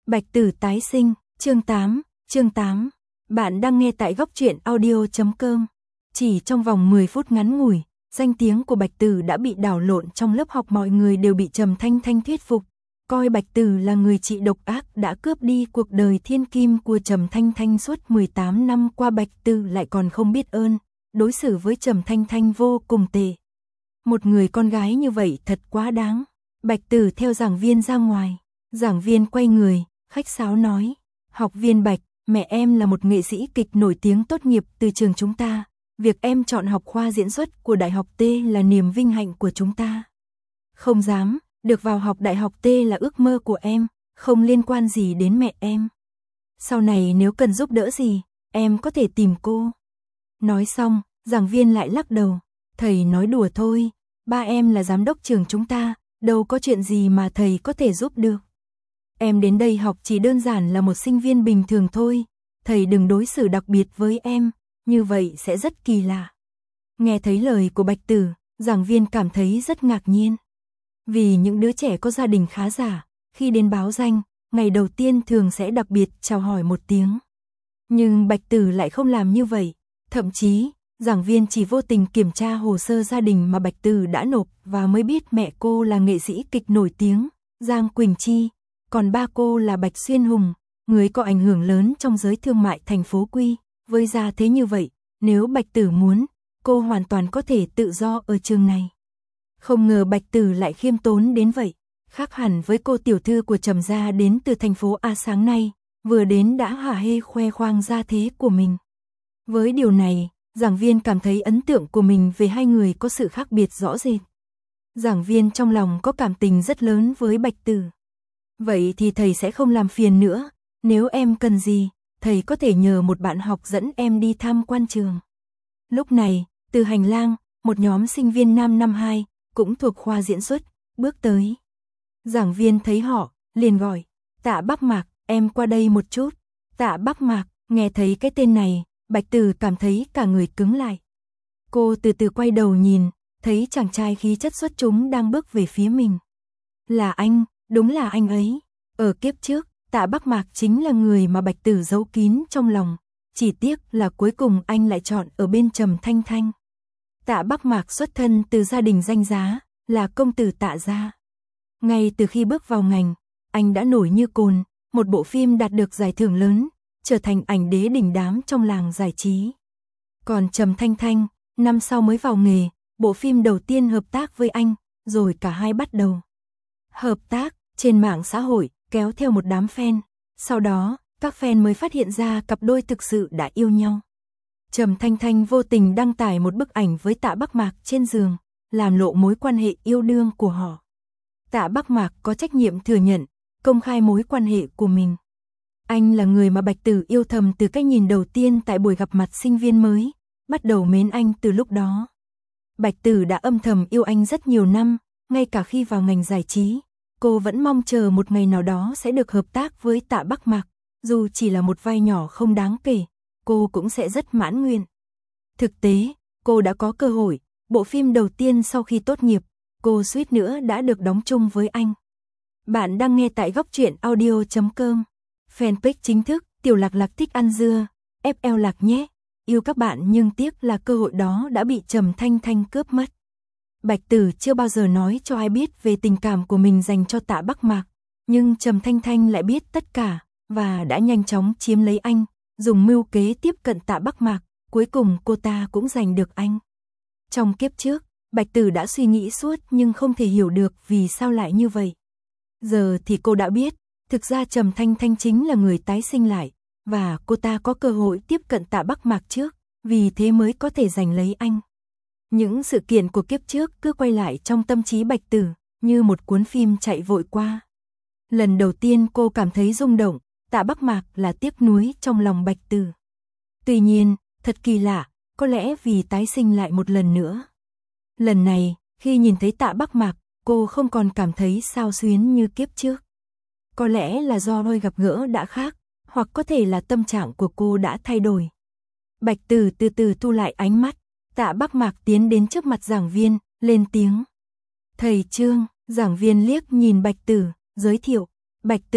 Bạch Tử tái sinh, chương 8. Bạn đang nghe tại góc truyện audio.com. Chỉ trong vòng 10 phút ngắn ngủi, danh tiếng của Bạch Tử đã bị đảo lộn, trong lớp học mọi người đều bị Trầm Thanh Thanh thuyết phục, coi Bạch Tử là người chị độc ác đã cướp đi cuộc đời thiên kim của Trầm Thanh Thanh suốt 18 năm qua. Bạch Tử lại còn không biết ơn, đối xử với Trầm Thanh Thanh vô cùng tệ. Một người con gái như vậy thật quá đáng. Bạch Tử theo giảng viên ra ngoài, giảng viên quay người, khách sáo nói, học viên Bạch, mẹ em là một nghệ sĩ kịch nổi tiếng tốt nghiệp từ trường chúng ta, việc em chọn học khoa diễn xuất của Đại học T là niềm vinh hạnh của chúng ta. Không dám, được vào học Đại học T là ước mơ của em, không liên quan gì đến mẹ em. Sau này nếu cần giúp đỡ gì, em có thể tìm cô. Nói xong, giảng viên lại lắc đầu, thầy nói đùa thôi, ba em là giám đốc trường chúng ta, đâu có chuyện gì mà thầy có thể giúp được. Em đến đây học chỉ đơn giản là một sinh viên bình thường thôi, thầy đừng đối xử đặc biệt với em, như vậy sẽ rất kỳ lạ. Nghe thấy lời của Bạch Tử, giảng viên cảm thấy rất ngạc nhiên. Vì những đứa trẻ có gia đình khá giả, khi đến báo danh, ngày đầu tiên thường sẽ đặc biệt chào hỏi một tiếng. Nhưng Bạch Tử lại không làm như vậy, thậm chí, giảng viên chỉ vô tình kiểm tra hồ sơ gia đình mà Bạch Tử đã nộp và mới biết mẹ cô là nghệ sĩ kịch nổi tiếng, Giang Quỳnh Chi, còn ba cô là Bạch Xuyên Hùng, người có ảnh hưởng lớn trong giới thương mại thành phố Quy. Với gia thế như vậy, nếu Bạch Tử muốn, cô hoàn toàn có thể tự do ở trường này. Không ngờ Bạch Tử lại khiêm tốn đến vậy, khác hẳn với cô tiểu thư của Trầm gia đến từ thành phố A sáng nay, vừa đến đã hả hê khoe khoang gia thế của mình. Với điều này, giảng viên cảm thấy ấn tượng của mình về hai người có sự khác biệt rõ rệt. Giảng viên trong lòng có cảm tình rất lớn với Bạch Tử. Vậy thì thầy sẽ không làm phiền nữa, nếu em cần gì, thầy có thể nhờ một bạn học dẫn em đi tham quan trường. Lúc này, từ hành lang, một nhóm sinh viên nam năm 2, cũng thuộc khoa diễn xuất, bước tới. Giảng viên thấy họ, liền gọi, Tạ Bắc Mạc, em qua đây một chút. Tạ Bắc Mạc, nghe thấy cái tên này, Bạch Tử cảm thấy cả người cứng lại. Cô từ từ quay đầu nhìn, thấy chàng trai khí chất xuất chúng đang bước về phía mình. Là anh, đúng là anh ấy. Ở kiếp trước, Tạ Bắc Mạc chính là người mà Bạch Tử giấu kín trong lòng, chỉ tiếc là cuối cùng anh lại chọn ở bên Trầm Thanh Thanh. Tạ Bắc Mạc xuất thân từ gia đình danh giá, là công tử Tạ gia. Ngay từ khi bước vào ngành, anh đã nổi như cồn, một bộ phim đạt được giải thưởng lớn, trở thành ảnh đế đỉnh đám trong làng giải trí. Còn Trầm Thanh Thanh, năm sau mới vào nghề, bộ phim đầu tiên hợp tác với anh, rồi cả hai bắt đầu hợp tác trên mạng xã hội, kéo theo một đám fan. Sau đó, các fan mới phát hiện ra cặp đôi thực sự đã yêu nhau. Trầm Thanh Thanh vô tình đăng tải một bức ảnh với Tạ Bắc Mạc trên giường, làm lộ mối quan hệ yêu đương của họ. Tạ Bắc Mạc có trách nhiệm thừa nhận, công khai mối quan hệ của mình. Anh là người mà Bạch Tử yêu thầm từ cái nhìn đầu tiên tại buổi gặp mặt sinh viên mới, bắt đầu mến anh từ lúc đó. Bạch Tử đã âm thầm yêu anh rất nhiều năm, ngay cả khi vào ngành giải trí, cô vẫn mong chờ một ngày nào đó sẽ được hợp tác với Tạ Bắc Mạc, dù chỉ là một vai nhỏ không đáng kể, cô cũng sẽ rất mãn nguyện. Thực tế, cô đã có cơ hội, bộ phim đầu tiên sau khi tốt nghiệp, cô suýt nữa đã được đóng chung với anh. Bạn đang nghe tại góc truyện audio.com. Fanpage chính thức, Tiểu Lạc Lạc thích ăn dưa, FL Lạc nhé. Yêu các bạn nhưng tiếc là cơ hội đó đã bị Trầm Thanh Thanh cướp mất. Bạch Tử chưa bao giờ nói cho ai biết về tình cảm của mình dành cho Tạ Bắc Mạc, nhưng Trầm Thanh Thanh lại biết tất cả, và đã nhanh chóng chiếm lấy anh, dùng mưu kế tiếp cận Tạ Bắc Mạc, cuối cùng cô ta cũng giành được anh. Trong kiếp trước, Bạch Tử đã suy nghĩ suốt nhưng không thể hiểu được vì sao lại như vậy. Giờ thì cô đã biết, thực ra Trầm Thanh Thanh chính là người tái sinh lại, và cô ta có cơ hội tiếp cận Tạ Bắc Mạc trước, vì thế mới có thể giành lấy anh. Những sự kiện của kiếp trước cứ quay lại trong tâm trí Bạch Tử, như một cuốn phim chạy vội qua. Lần đầu tiên cô cảm thấy rung động, Tạ Bắc Mạc là tiếc nuối trong lòng Bạch Tử. Tuy nhiên, thật kỳ lạ, có lẽ vì tái sinh lại một lần nữa. Lần này, khi nhìn thấy Tạ Bắc Mạc, cô không còn cảm thấy xao xuyến như kiếp trước. Có lẽ là do đôi gặp gỡ đã khác, hoặc có thể là tâm trạng của cô đã thay đổi. Bạch Tử từ từ thu lại ánh mắt, Tạ Bắc Mạc tiến đến trước mặt giảng viên, lên tiếng. Thầy Trương, giảng viên liếc nhìn Bạch Tử, giới thiệu. Bạch Tử,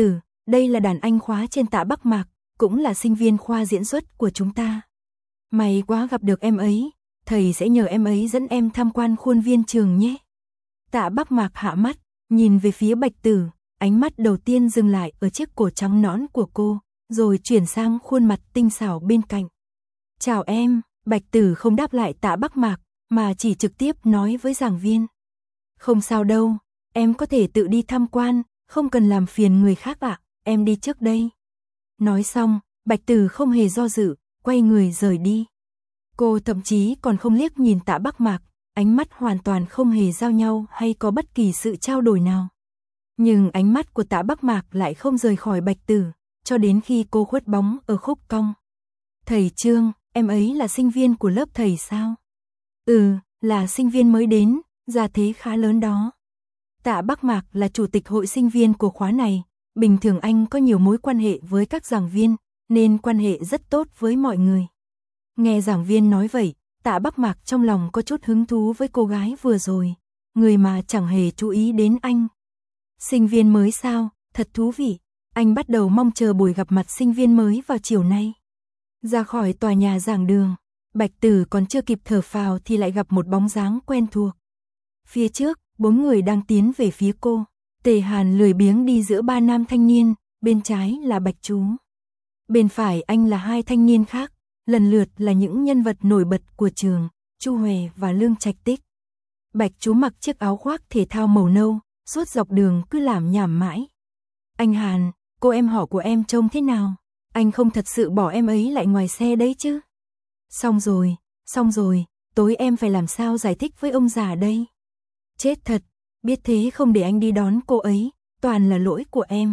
đây là đàn anh khóa trên Tạ Bắc Mạc, cũng là sinh viên khoa diễn xuất của chúng ta. May quá gặp được em ấy, thầy sẽ nhờ em ấy dẫn em tham quan khuôn viên trường nhé. Tạ Bắc Mạc hạ mắt, nhìn về phía Bạch Tử, ánh mắt đầu tiên dừng lại ở chiếc cổ trắng nõn của cô, rồi chuyển sang khuôn mặt tinh xảo bên cạnh. Chào em, Bạch Tử không đáp lại Tạ Bắc Mạc, mà chỉ trực tiếp nói với giảng viên. Không sao đâu, em có thể tự đi tham quan, không cần làm phiền người khác ạ, em đi trước đây. Nói xong, Bạch Tử không hề do dự, quay người rời đi. Cô thậm chí còn không liếc nhìn Tạ Bắc Mạc, ánh mắt hoàn toàn không hề giao nhau hay có bất kỳ sự trao đổi nào. Nhưng ánh mắt của Tạ Bắc Mạc lại không rời khỏi Bạch Tử, cho đến khi cô khuất bóng ở khúc cong. Thầy Trương, em ấy là sinh viên của lớp thầy sao? Ừ, là sinh viên mới đến, gia thế khá lớn đó. Tạ Bắc Mạc là chủ tịch hội sinh viên của khóa này, bình thường anh có nhiều mối quan hệ với các giảng viên, nên quan hệ rất tốt với mọi người. Nghe giảng viên nói vậy, Tạ Bắc Mạc trong lòng có chút hứng thú với cô gái vừa rồi, người mà chẳng hề chú ý đến anh. Sinh viên mới sao, thật thú vị, anh bắt đầu mong chờ buổi gặp mặt sinh viên mới vào chiều nay. Ra khỏi tòa nhà giảng đường, Bạch Tử còn chưa kịp thở phào thì lại gặp một bóng dáng quen thuộc. Phía trước, 4 người đang tiến về phía cô. Tề Hàn lười biếng đi giữa 3 nam thanh niên, bên trái là Bạch Chú. Bên phải anh là 2 thanh niên khác, lần lượt là những nhân vật nổi bật của trường, Chu Huệ và Lương Trạch Tích. Bạch Chú mặc chiếc áo khoác thể thao màu nâu, suốt dọc đường cứ lảm nhảm mãi. Anh Hàn, cô em họ của em trông thế nào? Anh không thật sự bỏ em ấy lại ngoài xe đấy chứ? Xong rồi, tối em phải làm sao giải thích với ông già đây? Chết thật, biết thế không để anh đi đón cô ấy, toàn là lỗi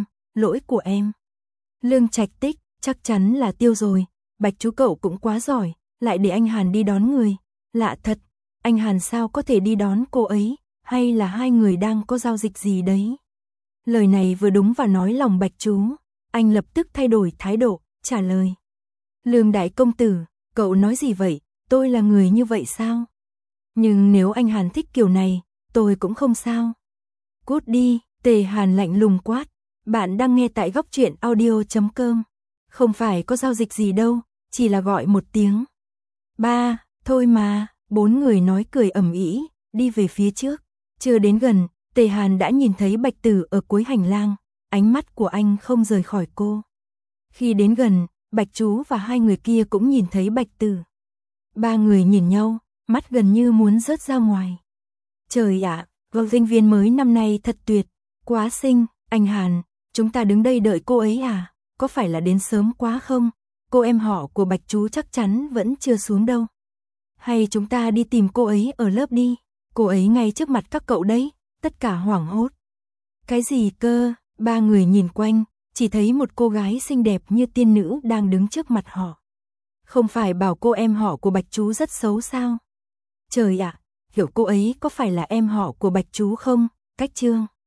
của em. Lương Trạch Tích, chắc chắn là tiêu rồi, Bạch Chú cậu cũng quá giỏi, lại để anh Hàn đi đón người. Lạ thật, anh Hàn sao có thể đi đón cô ấy, hay là hai người đang có giao dịch gì đấy? Lời này vừa đúng vào nói lòng Bạch Chú, anh lập tức thay đổi thái độ, trả lời. Lương đại công tử, cậu nói gì vậy, tôi là người như vậy sao? Nhưng nếu anh Hàn thích kiểu này, tôi cũng không sao. Cút đi, Tề Hàn lạnh lùng quát. Bạn đang nghe tại Góc Truyện Audio.com. Không phải có giao dịch gì đâu, chỉ là gọi một tiếng. Ba, thôi mà, 4 người nói cười ầm ĩ, đi về phía trước. Chưa đến gần, Tề Hàn đã nhìn thấy Bạch Tử ở cuối hành lang, ánh mắt của anh không rời khỏi cô. Khi đến gần, Bạch Chú và 2 người kia cũng nhìn thấy Bạch Tử. 3 người nhìn nhau, mắt gần như muốn rớt ra ngoài. Trời ạ, sinh viên mới năm nay thật tuyệt, quá xinh, anh Hàn, chúng ta đứng đây đợi cô ấy à, có phải là đến sớm quá không? Cô em họ của Bạch Chú chắc chắn vẫn chưa xuống đâu. Hay chúng ta đi tìm cô ấy ở lớp đi, cô ấy ngay trước mặt các cậu đấy, tất cả hoảng hốt. Cái gì cơ? 3 người nhìn quanh, chỉ thấy một cô gái xinh đẹp như tiên nữ đang đứng trước mặt họ. Không phải bảo cô em họ của Bạch Chú rất xấu sao? Trời ạ, hiểu cô ấy có phải là em họ của Bạch Chú không? Cách Trương.